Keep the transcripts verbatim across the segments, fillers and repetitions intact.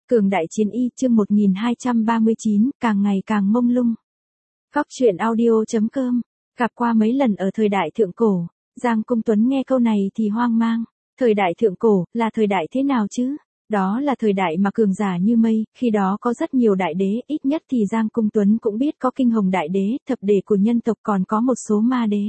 Cường đại chiến y chương một nghìn hai trăm ba mươi chín, càng ngày càng mông lung. Góc truyện audio.com, gặp qua mấy lần ở thời đại thượng cổ, Giang Cung Tuấn nghe câu này thì hoang mang. Thời đại thượng cổ, là thời đại thế nào chứ? Đó là thời đại mà cường giả như mây, khi đó có rất nhiều đại đế, ít nhất thì Giang Cung Tuấn cũng biết có kinh hồng đại đế, thập đế của nhân tộc còn có một số ma đế.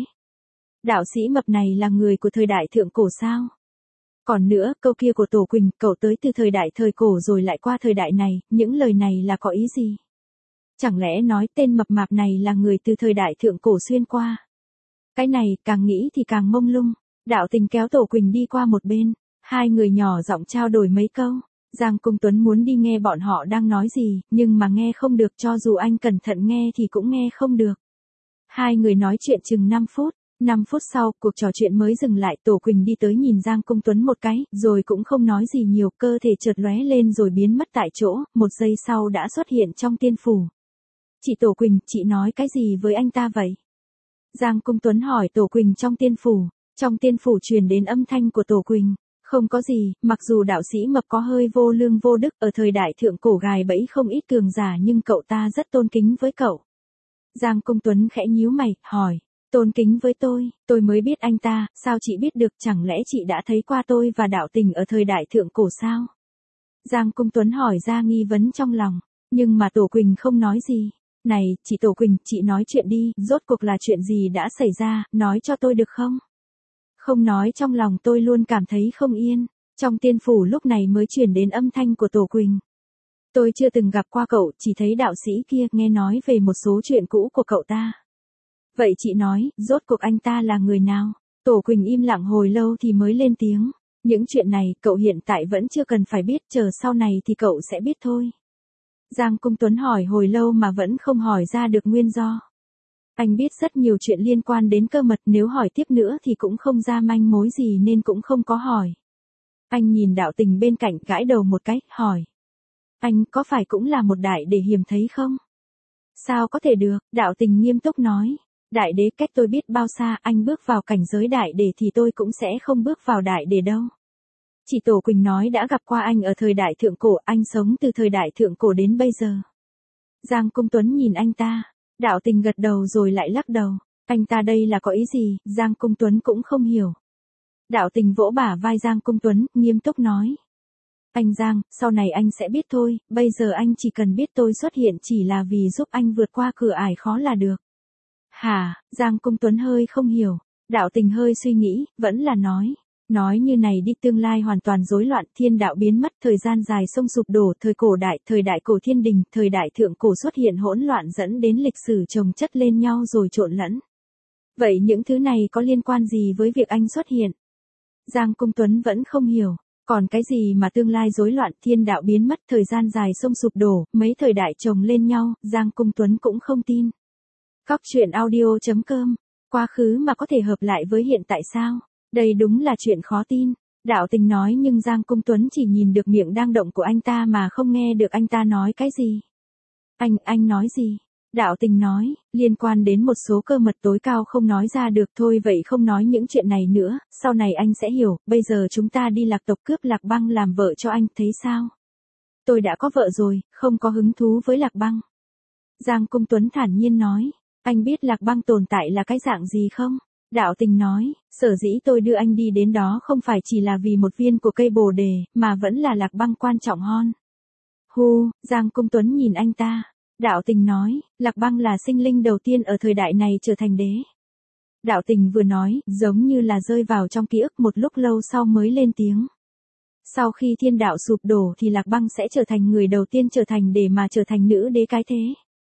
Đạo sĩ mập này là người của thời đại thượng cổ sao? Còn nữa, câu kia của Tổ Quỳnh, cậu tới từ thời đại thời cổ rồi lại qua thời đại này, những lời này là có ý gì? Chẳng lẽ nói tên mập mạp này là người từ thời đại thượng cổ xuyên qua? Cái này, càng nghĩ thì càng mông lung. Đạo Tình kéo Tổ Quỳnh đi qua một bên, hai người nhỏ giọng trao đổi mấy câu. Giang Cung Tuấn muốn đi nghe bọn họ đang nói gì, nhưng mà nghe không được, cho dù anh cẩn thận nghe thì cũng nghe không được. Hai người nói chuyện chừng năm phút. năm phút sau, cuộc trò chuyện mới dừng lại, Tổ Quỳnh đi tới nhìn Giang Cung Tuấn một cái, rồi cũng không nói gì nhiều, cơ thể chợt lóe lên rồi biến mất tại chỗ, một giây sau đã xuất hiện trong tiên phủ. Chị Tổ Quỳnh, chị nói cái gì với anh ta vậy? Giang Cung Tuấn hỏi Tổ Quỳnh trong tiên phủ, trong tiên phủ truyền đến âm thanh của Tổ Quỳnh. Không có gì, mặc dù đạo sĩ mập có hơi vô lương vô đức, ở thời đại thượng cổ gài bẫy không ít cường giả nhưng cậu ta rất tôn kính với cậu. Giang Cung Tuấn khẽ nhíu mày, hỏi. Tôn kính với tôi, tôi mới biết anh ta, sao chị biết được, chẳng lẽ chị đã thấy qua tôi và Đạo Tình ở thời đại thượng cổ sao? Giang Cung Tuấn hỏi ra nghi vấn trong lòng, nhưng mà Tổ Quỳnh không nói gì. Này, chị Tổ Quỳnh, chị nói chuyện đi, rốt cuộc là chuyện gì đã xảy ra, nói cho tôi được không? Không nói trong lòng tôi luôn cảm thấy không yên, trong tiên phủ lúc này mới truyền đến âm thanh của Tổ Quỳnh. Tôi chưa từng gặp qua cậu, chỉ thấy đạo sĩ kia, nghe nói về một số chuyện cũ của cậu ta. Vậy chị nói, rốt cuộc anh ta là người nào? Tổ Quỳnh im lặng hồi lâu thì mới lên tiếng. Những chuyện này, cậu hiện tại vẫn chưa cần phải biết, chờ sau này thì cậu sẽ biết thôi. Giang Cung Tuấn hỏi hồi lâu mà vẫn không hỏi ra được nguyên do. Anh biết rất nhiều chuyện liên quan đến cơ mật, nếu hỏi tiếp nữa thì cũng không ra manh mối gì nên cũng không có hỏi. Anh nhìn Đạo Tình bên cạnh gãi đầu một cái, hỏi. Anh có phải cũng là một đại để hiếm thấy không? Sao có thể được, Đạo Tình nghiêm túc nói. Đại đế, cách tôi biết bao xa, anh bước vào cảnh giới đại đế thì tôi cũng sẽ không bước vào đại đế đâu. Chị Tổ Quỳnh nói đã gặp qua anh ở thời đại thượng cổ, anh sống từ thời đại thượng cổ đến bây giờ. Giang Cung Tuấn nhìn anh ta, Đạo Tình gật đầu rồi lại lắc đầu. Anh ta đây là có ý gì, Giang Cung Tuấn cũng không hiểu. Đạo Tình vỗ bả vai Giang Cung Tuấn, nghiêm túc nói. Anh Giang, sau này anh sẽ biết thôi, bây giờ anh chỉ cần biết tôi xuất hiện chỉ là vì giúp anh vượt qua cửa ải khó là được. Hả, Giang Cung Tuấn hơi không hiểu, Đạo Tình hơi suy nghĩ, vẫn là nói. Nói như này đi, tương lai hoàn toàn rối loạn, thiên đạo biến mất, thời gian dài sông sụp đổ, thời cổ đại, thời đại cổ thiên đình, thời đại thượng cổ xuất hiện hỗn loạn dẫn đến lịch sử chồng chất lên nhau rồi trộn lẫn. Vậy những thứ này có liên quan gì với việc anh xuất hiện? Giang Cung Tuấn vẫn không hiểu, còn cái gì mà tương lai rối loạn, thiên đạo biến mất, thời gian dài sông sụp đổ, mấy thời đại chồng lên nhau, Giang Cung Tuấn cũng không tin. Góc truyện audio.com, quá khứ mà có thể hợp lại với hiện tại sao? Đây đúng là chuyện khó tin. Đạo Tình nói nhưng Giang Cung Tuấn chỉ nhìn được miệng đang động của anh ta mà không nghe được anh ta nói cái gì. Anh, anh nói gì? Đạo Tình nói, liên quan đến một số cơ mật tối cao không nói ra được, thôi vậy không nói những chuyện này nữa, sau này anh sẽ hiểu, bây giờ chúng ta đi Lạc tộc cướp Lạc Băng làm vợ cho anh, thấy sao? Tôi đã có vợ rồi, không có hứng thú với Lạc Băng. Giang Cung Tuấn thản nhiên nói. Anh biết Lạc Băng tồn tại là cái dạng gì không? Đạo Tình nói, sở dĩ tôi đưa anh đi đến đó không phải chỉ là vì một viên của cây bồ đề, mà vẫn là Lạc Băng quan trọng hơn. Hu, Giang Cung Tuấn nhìn anh ta. Đạo Tình nói, Lạc Băng là sinh linh đầu tiên ở thời đại này trở thành đế. Đạo Tình vừa nói, giống như là rơi vào trong ký ức, một lúc lâu sau mới lên tiếng. Sau khi thiên đạo sụp đổ thì Lạc Băng sẽ trở thành người đầu tiên trở thành đế mà trở thành nữ đế cái thế.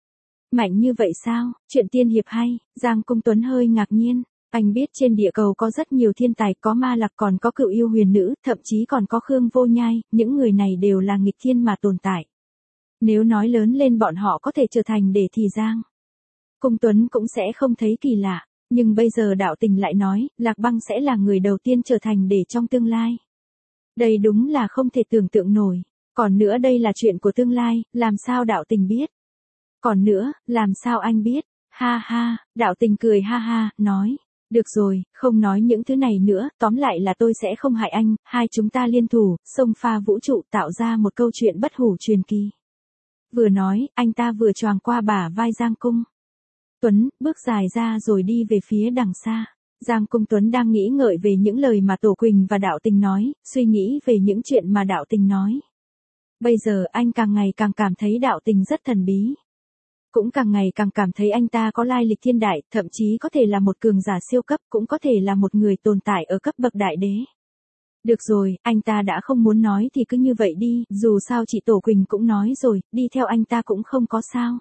Mạnh như vậy sao, chuyện tiên hiệp hay, Giang Cung Tuấn hơi ngạc nhiên, anh biết trên địa cầu có rất nhiều thiên tài, có ma lạc, còn có cựu yêu huyền nữ, thậm chí còn có Khương Vô Nhai, những người này đều là nghịch thiên mà tồn tại. Nếu nói lớn lên bọn họ có thể trở thành đế thì Giang Cung Tuấn cũng sẽ không thấy kỳ lạ, nhưng bây giờ Đạo Tình lại nói, Lạc Băng sẽ là người đầu tiên trở thành đế trong tương lai. Đây đúng là không thể tưởng tượng nổi, còn nữa đây là chuyện của tương lai, làm sao Đạo Tình biết? Còn nữa, làm sao anh biết? Ha ha, Đạo Tình cười ha ha, nói. Được rồi, không nói những thứ này nữa, tóm lại là tôi sẽ không hại anh, hai chúng ta liên thủ, xông pha vũ trụ tạo ra một câu chuyện bất hủ truyền kỳ. Vừa nói, anh ta vừa choàng qua bả vai Giang Cung Tuấn, bước dài ra rồi đi về phía đằng xa. Giang Cung Tuấn đang nghĩ ngợi về những lời mà Tổ Quỳnh và Đạo Tình nói, suy nghĩ về những chuyện mà Đạo Tình nói. Bây giờ anh càng ngày càng cảm thấy Đạo Tình rất thần bí. Cũng càng ngày càng cảm thấy anh ta có lai lịch thiên đại, thậm chí có thể là một cường giả siêu cấp, cũng có thể là một người tồn tại ở cấp bậc đại đế. Được rồi, anh ta đã không muốn nói thì cứ như vậy đi, dù sao chị Tổ Quỳnh cũng nói rồi, đi theo anh ta cũng không có sao.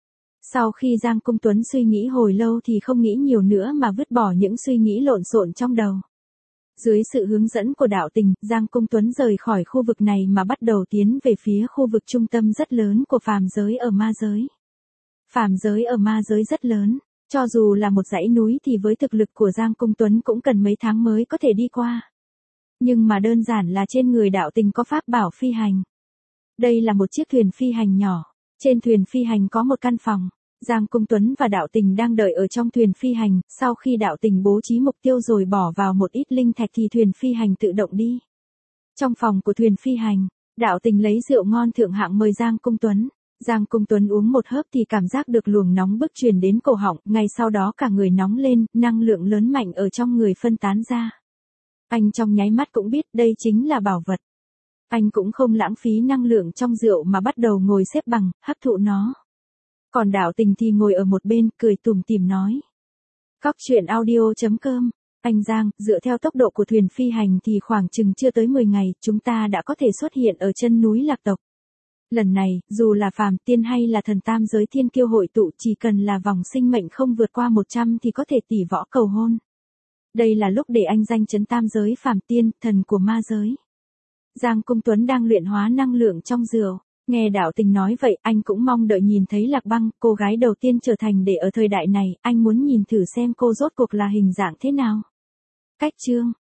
Sau khi Giang Cung Tuấn suy nghĩ hồi lâu thì không nghĩ nhiều nữa mà vứt bỏ những suy nghĩ lộn xộn trong đầu. Dưới sự hướng dẫn của Đạo Tình, Giang Cung Tuấn rời khỏi khu vực này mà bắt đầu tiến về phía khu vực trung tâm rất lớn của phàm giới ở ma giới. Phàm giới ở ma giới rất lớn, cho dù là một dãy núi thì với thực lực của Giang Cung Tuấn cũng cần mấy tháng mới có thể đi qua. Nhưng mà đơn giản là trên người Đạo Tình có pháp bảo phi hành. Đây là một chiếc thuyền phi hành nhỏ, trên thuyền phi hành có một căn phòng. Giang Cung Tuấn và Đạo Tình đang đợi ở trong thuyền phi hành, sau khi Đạo Tình bố trí mục tiêu rồi bỏ vào một ít linh thạch thì thuyền phi hành tự động đi. Trong phòng của thuyền phi hành, Đạo Tình lấy rượu ngon thượng hạng mời Giang Cung Tuấn. Giang Cung Tuấn uống một hớp thì cảm giác được luồng nóng bức truyền đến cổ họng, ngay sau đó cả người nóng lên, năng lượng lớn mạnh ở trong người phân tán ra. Anh trong nháy mắt cũng biết đây chính là bảo vật. Anh cũng không lãng phí năng lượng trong rượu mà bắt đầu ngồi xếp bằng, hấp thụ nó. Còn Đạo Tình thì ngồi ở một bên, cười tủm tỉm nói. Cóc truyện audio chấm com, anh Giang, dựa theo tốc độ của thuyền phi hành thì khoảng chừng chưa tới mười ngày, chúng ta đã có thể xuất hiện ở chân núi Lạc Tộc. Lần này, dù là phàm tiên hay là thần tam giới thiên kiêu hội tụ, chỉ cần là vòng sinh mệnh không vượt qua một trăm thì có thể tỷ võ cầu hôn. Đây là lúc để anh danh chấn tam giới phàm tiên, thần của ma giới. Giang Cung Tuấn đang luyện hóa năng lượng trong rượu. Nghe Đạo Tình nói vậy, anh cũng mong đợi nhìn thấy Lạc Băng, cô gái đầu tiên trở thành để ở thời đại này, anh muốn nhìn thử xem cô rốt cuộc là hình dạng thế nào. Cách chương